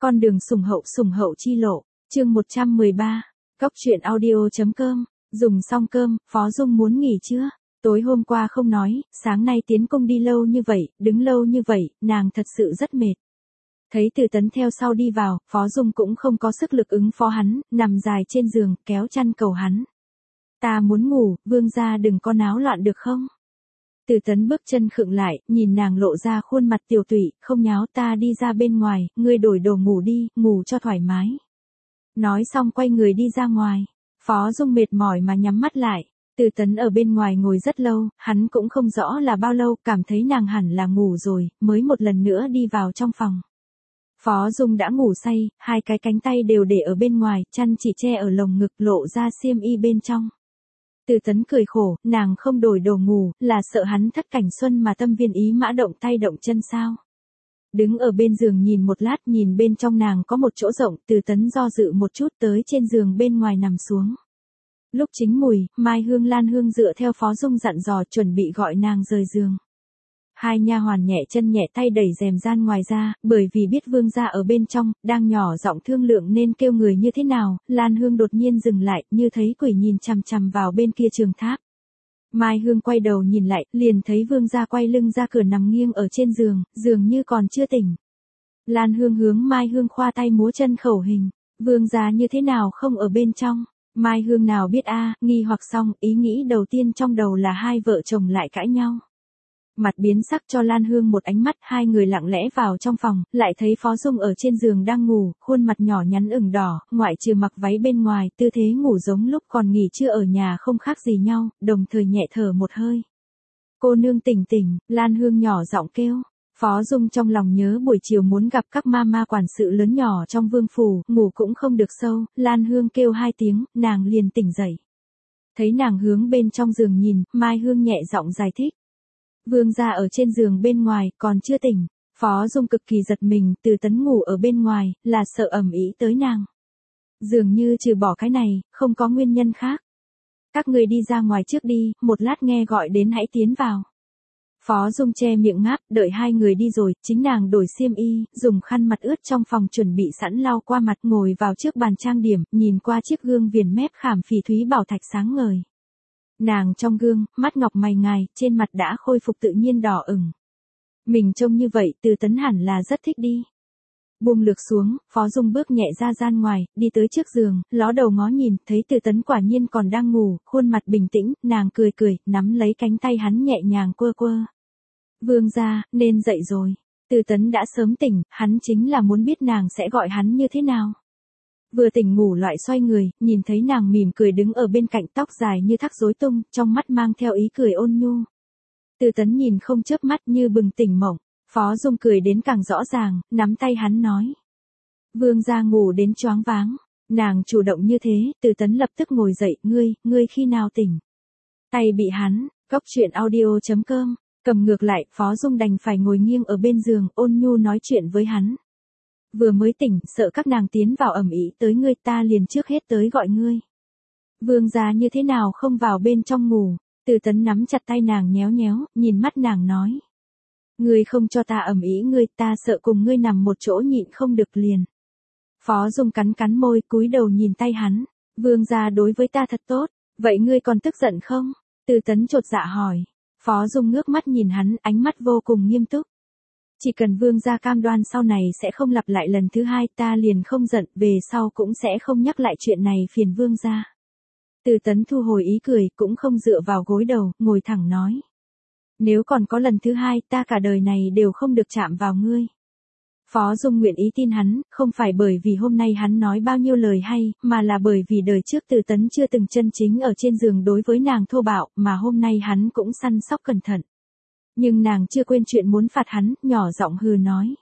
Con đường sủng hậu chi lộ, chương 113, Cóc truyện audio.com, dùng xong cơm, Phó Dung muốn nghỉ chưa? Tối hôm qua không nói, sáng nay tiến công đi lâu như vậy, đứng lâu như vậy, nàng thật sự rất mệt. Thấy Từ Tấn theo sau đi vào, Phó Dung cũng không có sức lực ứng phó hắn, nằm dài trên giường, kéo chăn cầu hắn. Ta muốn ngủ, vương gia đừng có náo loạn được không? Từ Tấn bước chân khựng lại, nhìn nàng lộ ra khuôn mặt tiểu tụy, không nháo, ta đi ra bên ngoài, ngươi đổi đồ ngủ đi, ngủ cho thoải mái. Nói xong quay người đi ra ngoài. Phó Dung mệt mỏi mà nhắm mắt lại. Từ Tấn ở bên ngoài ngồi rất lâu, hắn cũng không rõ là bao lâu, cảm thấy nàng hẳn là ngủ rồi, mới một lần nữa đi vào trong phòng. Phó Dung đã ngủ say, hai cái cánh tay đều để ở bên ngoài, chăn chỉ che ở lồng ngực, lộ ra xiêm y bên trong. Từ Tấn cười khổ, nàng không đổi đồ ngủ, là sợ hắn thất cảnh xuân mà tâm viên ý mã động tay động chân sao. Đứng ở bên giường nhìn một lát, nhìn bên trong nàng có một chỗ rộng, Từ Tấn do dự một chút tới trên giường bên ngoài nằm xuống. Lúc chính mùi, Mai Hương Lan Hương dựa theo Phó Dung dặn dò chuẩn bị gọi nàng rời giường. Hai nha hoàn nhẹ chân nhẹ tay đẩy rèm gian ngoài ra, bởi vì biết vương gia ở bên trong, đang nhỏ giọng thương lượng nên kêu người như thế nào, Lan Hương đột nhiên dừng lại, như thấy quỷ nhìn chằm chằm vào bên kia trường tháp. Mai Hương quay đầu nhìn lại, liền thấy vương gia quay lưng ra cửa nằm nghiêng ở trên giường, dường như còn chưa tỉnh. Lan Hương hướng Mai Hương khoa tay múa chân khẩu hình, vương gia như thế nào không ở bên trong. Mai Hương nào biết nghi hoặc xong, ý nghĩ đầu tiên trong đầu là hai vợ chồng lại cãi nhau. Mặt biến sắc cho Lan Hương một ánh mắt, hai người lặng lẽ vào trong phòng, lại thấy Phó Dung ở trên giường đang ngủ, khuôn mặt nhỏ nhắn ửng đỏ, ngoại trừ mặc váy bên ngoài, tư thế ngủ giống lúc còn nghỉ trưa ở nhà không khác gì nhau, đồng thời nhẹ thở một hơi. Cô nương tỉnh tỉnh, Lan Hương nhỏ giọng kêu. Phó Dung trong lòng nhớ buổi chiều muốn gặp các ma quản sự lớn nhỏ trong vương phủ, ngủ cũng không được sâu, Lan Hương kêu hai tiếng, nàng liền tỉnh dậy. Thấy nàng hướng bên trong giường nhìn, Mai Hương nhẹ giọng giải thích. Vương gia ở trên giường bên ngoài, còn chưa tỉnh. Phó Dung cực kỳ giật mình, Từ Tấn ngủ ở bên ngoài, là sợ ầm ĩ tới nàng. Dường như trừ bỏ cái này, không có nguyên nhân khác. Các người đi ra ngoài trước đi, một lát nghe gọi đến hãy tiến vào. Phó Dung che miệng ngáp, đợi hai người đi rồi, chính nàng đổi xiêm y, dùng khăn mặt ướt trong phòng chuẩn bị sẵn lau qua mặt, ngồi vào trước bàn trang điểm, nhìn qua chiếc gương viền mép khảm phỉ thúy bảo thạch sáng ngời. Nàng trong gương, mắt ngọc mày ngài, trên mặt đã khôi phục tự nhiên đỏ ửng. Mình trông như vậy, Từ Tấn hẳn là rất thích đi. Buông lược xuống, Phó Dung bước nhẹ ra gian ngoài, đi tới trước giường, ló đầu ngó nhìn, thấy Từ Tấn quả nhiên còn đang ngủ, khuôn mặt bình tĩnh, nàng cười cười, nắm lấy cánh tay hắn nhẹ nhàng quơ quơ. Vương gia, nên dậy rồi. Từ Tấn đã sớm tỉnh, hắn chính là muốn biết nàng sẽ gọi hắn như thế nào. Vừa tỉnh ngủ loại xoay người, nhìn thấy nàng mỉm cười đứng ở bên cạnh, tóc dài như thác rối tung, trong mắt mang theo ý cười ôn nhu. Từ Tấn nhìn không chớp mắt như bừng tỉnh mộng, Phó Dung cười đến càng rõ ràng, nắm tay hắn nói. Vương gia ngủ đến choáng váng, nàng chủ động như thế, Từ Tấn lập tức ngồi dậy, ngươi khi nào tỉnh? Tay bị hắn, Cóc truyện audio.com, cầm ngược lại, Phó Dung đành phải ngồi nghiêng ở bên giường, ôn nhu nói chuyện với hắn. Vừa mới tỉnh, sợ các nàng tiến vào ầm ĩ tới ngươi, ta liền trước hết tới gọi ngươi. Vương gia như thế nào không vào bên trong ngủ? Từ Tấn nắm chặt tay nàng nhéo nhéo, nhìn mắt nàng nói. Ngươi không cho ta ầm ĩ ngươi, ta sợ cùng ngươi nằm một chỗ nhịn không được liền. Phó Dung cắn cắn môi, cúi đầu nhìn tay hắn. Vương gia đối với ta thật tốt, vậy ngươi còn tức giận không? Từ Tấn chột dạ hỏi. Phó Dung ngước mắt nhìn hắn, ánh mắt vô cùng nghiêm túc. Chỉ cần vương gia cam đoan sau này sẽ không lặp lại lần thứ hai, ta liền không giận, về sau cũng sẽ không nhắc lại chuyện này phiền vương gia. Từ Tấn thu hồi ý cười, cũng không dựa vào gối đầu, ngồi thẳng nói. Nếu còn có lần thứ hai, ta cả đời này đều không được chạm vào ngươi. Phó Dung nguyện ý tin hắn, không phải bởi vì hôm nay hắn nói bao nhiêu lời hay, mà là bởi vì đời trước Từ Tấn chưa từng chân chính ở trên giường đối với nàng thô bạo, mà hôm nay hắn cũng săn sóc cẩn thận. Nhưng nàng chưa quên chuyện muốn phạt hắn, nhỏ giọng hừ nói.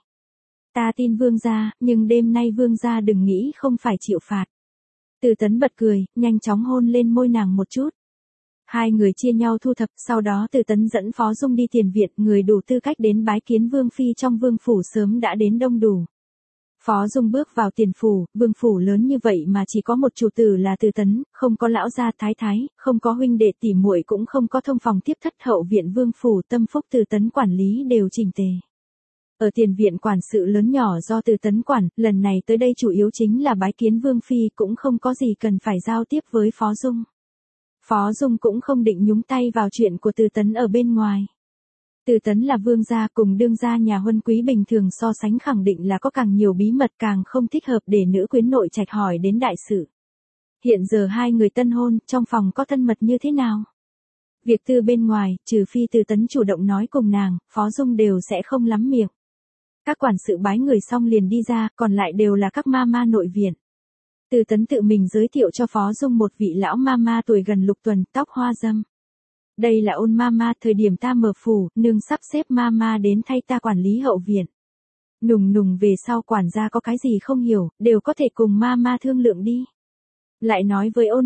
Ta tin vương gia, nhưng đêm nay vương gia đừng nghĩ không phải chịu phạt. Từ Tấn bật cười, nhanh chóng hôn lên môi nàng một chút. Hai người chia nhau thu thập, sau đó Từ Tấn dẫn Phó Dung đi tiền viện, người đủ tư cách đến bái kiến vương phi trong vương phủ sớm đã đến đông đủ. Phó Dung bước vào tiền phủ, vương phủ lớn như vậy mà chỉ có một chủ tử là Từ Tấn, không có lão gia thái thái, không có huynh đệ tỷ muội, cũng không có thông phòng tiếp thất, hậu viện vương phủ tâm phúc Từ Tấn quản lý đều chỉnh tề. Ở tiền viện quản sự lớn nhỏ do Từ Tấn quản, lần này tới đây chủ yếu chính là bái kiến Vương Phi, cũng không có gì cần phải giao tiếp với Phó Dung. Phó Dung cũng không định nhúng tay vào chuyện của Từ Tấn ở bên ngoài. Từ Tấn là vương gia, cùng đương gia nhà huân quý bình thường so sánh khẳng định là có càng nhiều bí mật, càng không thích hợp để nữ quyến nội trạch hỏi đến đại sự. Hiện giờ hai người tân hôn, trong phòng có thân mật như thế nào? Việc tư bên ngoài, trừ phi Từ Tấn chủ động nói cùng nàng, Phó Dung đều sẽ không lắm miệng. Các quản sự bái người xong liền đi ra, còn lại đều là các ma nội viện. Từ Tấn tự mình giới thiệu cho Phó Dung một vị lão ma tuổi gần lục tuần, tóc hoa dâm. Đây là Ôn ma, thời điểm ta mở phủ, nương sắp xếp ma đến thay ta quản lý hậu viện. Nùng về sau quản gia có cái gì không hiểu, đều có thể cùng ma thương lượng đi. Lại nói với Ôn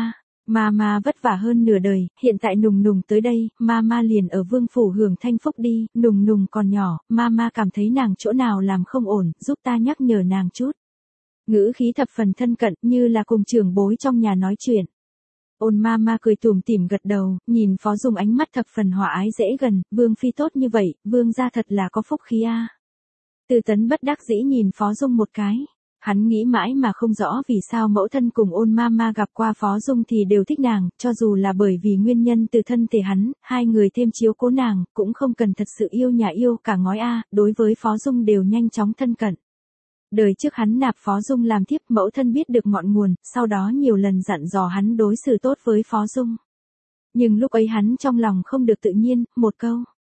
ma vất vả hơn nửa đời, hiện tại Nùng tới đây, ma liền ở vương phủ hưởng thanh phúc đi, Nùng còn nhỏ, ma cảm thấy nàng chỗ nào làm không ổn, giúp ta nhắc nhở nàng chút. Ngữ khí thập phần thân cận, như là cùng trưởng bối trong nhà nói chuyện. Ôn ma cười tủm tỉm gật đầu, nhìn Phó Dung ánh mắt thập phần hòa ái dễ gần, Vương Phi tốt như vậy, Vương gia thật là có phúc khí a. Từ Tấn bất đắc dĩ nhìn Phó Dung một cái. Hắn nghĩ mãi mà không rõ vì sao mẫu thân cùng Ôn ma gặp qua Phó Dung thì đều thích nàng, cho dù là bởi vì nguyên nhân từ thân thể hắn, hai người thêm chiếu cố nàng, cũng không cần thật sự yêu nhà yêu cả ngói đối với Phó Dung đều nhanh chóng thân cận. Đời trước hắn nạp Phó Dung làm thiếp, mẫu thân biết được ngọn nguồn, sau đó nhiều lần dặn dò hắn đối xử tốt với Phó Dung. Nhưng lúc ấy hắn trong lòng không được tự nhiên, một câu.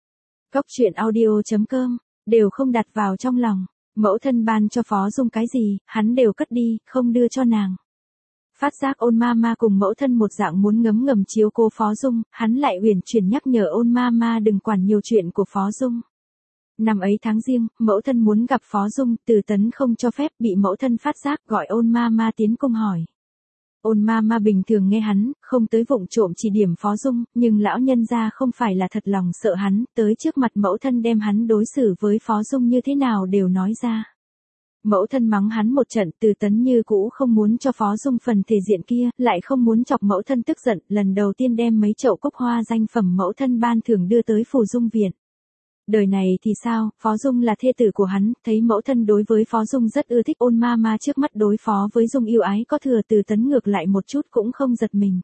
Cóc truyện audio.com, đều không đặt vào trong lòng. Mẫu thân ban cho Phó Dung cái gì, hắn đều cất đi, không đưa cho nàng. Phát giác Ôn ma cùng mẫu thân một dạng muốn ngầm chiếu cô Phó Dung, hắn lại uyển chuyển nhắc nhở Ôn ma đừng quản nhiều chuyện của Phó Dung. Năm ấy tháng Giêng, mẫu thân muốn gặp Phó Dung, Từ Tấn không cho phép, bị mẫu thân phát giác, gọi Ôn ma tiến cung hỏi. Ôn ma bình thường nghe hắn, không tới vụng trộm chỉ điểm Phó Dung, nhưng lão nhân gia không phải là thật lòng sợ hắn, tới trước mặt mẫu thân đem hắn đối xử với Phó Dung như thế nào đều nói ra. Mẫu thân mắng hắn một trận, Từ Tấn như cũ không muốn cho Phó Dung phần thể diện kia, lại không muốn chọc mẫu thân tức giận, lần đầu tiên đem mấy chậu cốc hoa danh phẩm mẫu thân ban thưởng đưa tới Phủ Dung viện. Đời này thì sao, Phó Dung là thê tử của hắn, thấy mẫu thân đối với Phó Dung rất ưa thích, Ôn ma trước mắt đối phó với Dung yêu ái có thừa, Từ Tấn ngược lại một chút cũng không giật mình.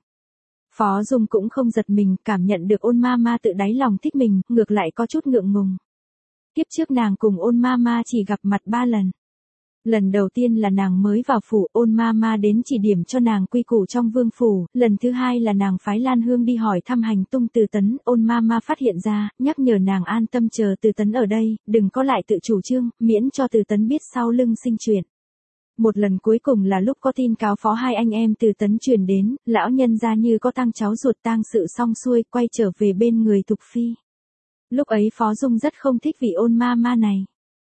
Phó Dung cũng không giật mình, cảm nhận được Ôn ma tự đáy lòng thích mình, ngược lại có chút ngượng ngùng. Kiếp trước nàng cùng Ôn ma chỉ gặp mặt 3 lần. Lần đầu tiên là nàng mới vào phủ, Ôn ma đến chỉ điểm cho nàng quy củ trong vương phủ, lần thứ hai là nàng phái Lan Hương đi hỏi thăm hành tung Từ Tấn, Ôn ma phát hiện ra, nhắc nhở nàng an tâm chờ Từ Tấn ở đây, đừng có lại tự chủ trương, miễn cho Từ Tấn biết sau lưng sinh chuyện. Một lần cuối cùng là lúc có tin cáo phó hai anh em Từ Tấn truyền đến, lão nhân gia như có tang cháu ruột, tang sự xong xuôi, quay trở về bên người Thục Phi. Lúc ấy Phó Dung rất không thích vị Ôn ma này.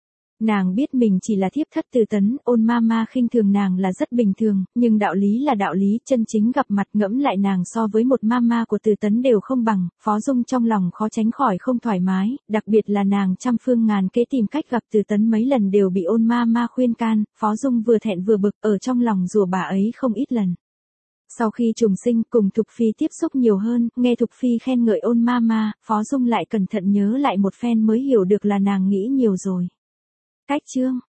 Nàng biết mình chỉ là thiếp thất Từ Tấn, Ôn ma khinh thường nàng là rất bình thường, nhưng đạo lý là đạo lý, chân chính gặp mặt ngẫm lại nàng so với một ma của Từ Tấn đều không bằng, Phó Dung trong lòng khó tránh khỏi không thoải mái, đặc biệt là nàng trăm phương ngàn kế tìm cách gặp Từ Tấn mấy lần đều bị Ôn ma khuyên can, Phó Dung vừa thẹn vừa bực, ở trong lòng rủa bà ấy không ít lần. Sau khi trùng sinh cùng Thục Phi tiếp xúc nhiều hơn, nghe Thục Phi khen ngợi Ôn ma, Phó Dung lại cẩn thận nhớ lại một phen mới hiểu được là nàng nghĩ nhiều rồi. Cách chương